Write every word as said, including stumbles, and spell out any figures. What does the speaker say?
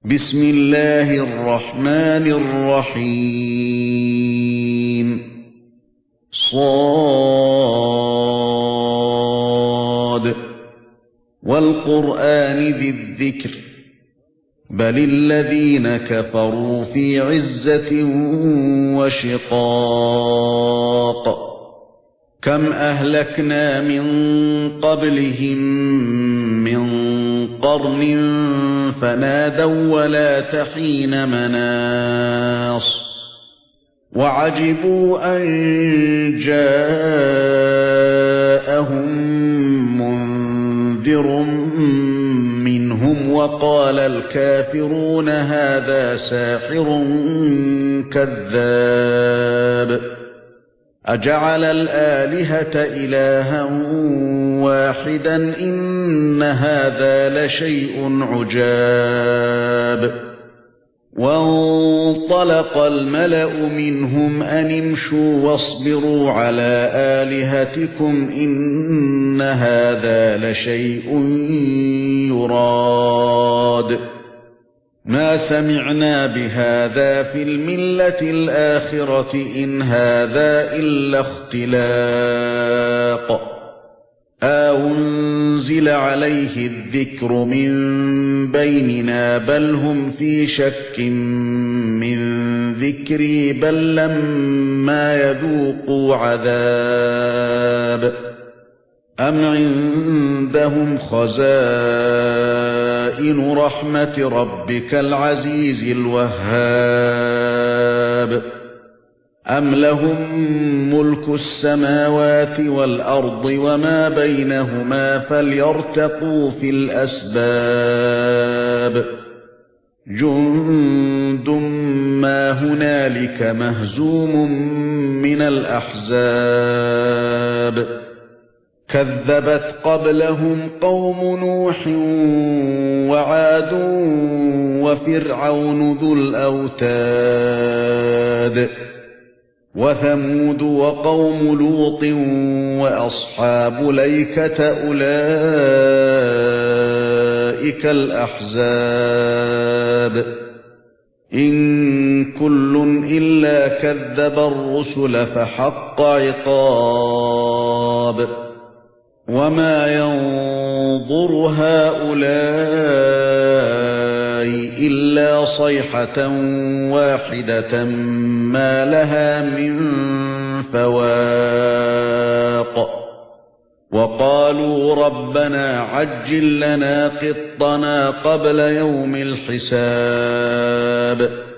بسم الله الرحمن الرحيم صاد والقرآن ذي الذكر بل الذين كفروا في عزة وشقاق كم أهلكنا من قبلهم من قرن فنادوا ولا تحين مناص وعجبوا أن جاءهم منذر منهم وقال الكافرون هذا ساحر كذاب أجعل الآلهة إلها واحدا إن هذا لشيء عجاب وانطلق الملأ منهم أن امشوا واصبروا على آلهتكم إن هذا لشيء يراد ما سمعنا بهذا في الملة الآخرة إن هذا إلا اختلاق أنزل عليه الذكر من بيننا بل هم في شك من ذكري بل لما يذوقوا عذاب أم عندهم خزائن رحمة ربك العزيز الوهاب أم لهم ملك السماوات والأرض وما بينهما فليرتقوا في الأسباب جند ما هنالك مهزوم من الأحزاب كذبت قبلهم قوم نوح وعاد وفرعون ذو الأوتاد وثمود وقوم لوط وأصحاب الأيكة أولئك الأحزاب إن كل إلا كذب الرسل فحق عقاب وما ينظر هؤلاء إلا صيحة واحدة ما لها من فواق وقالوا ربنا عجل لنا قطنا قبل يوم الحساب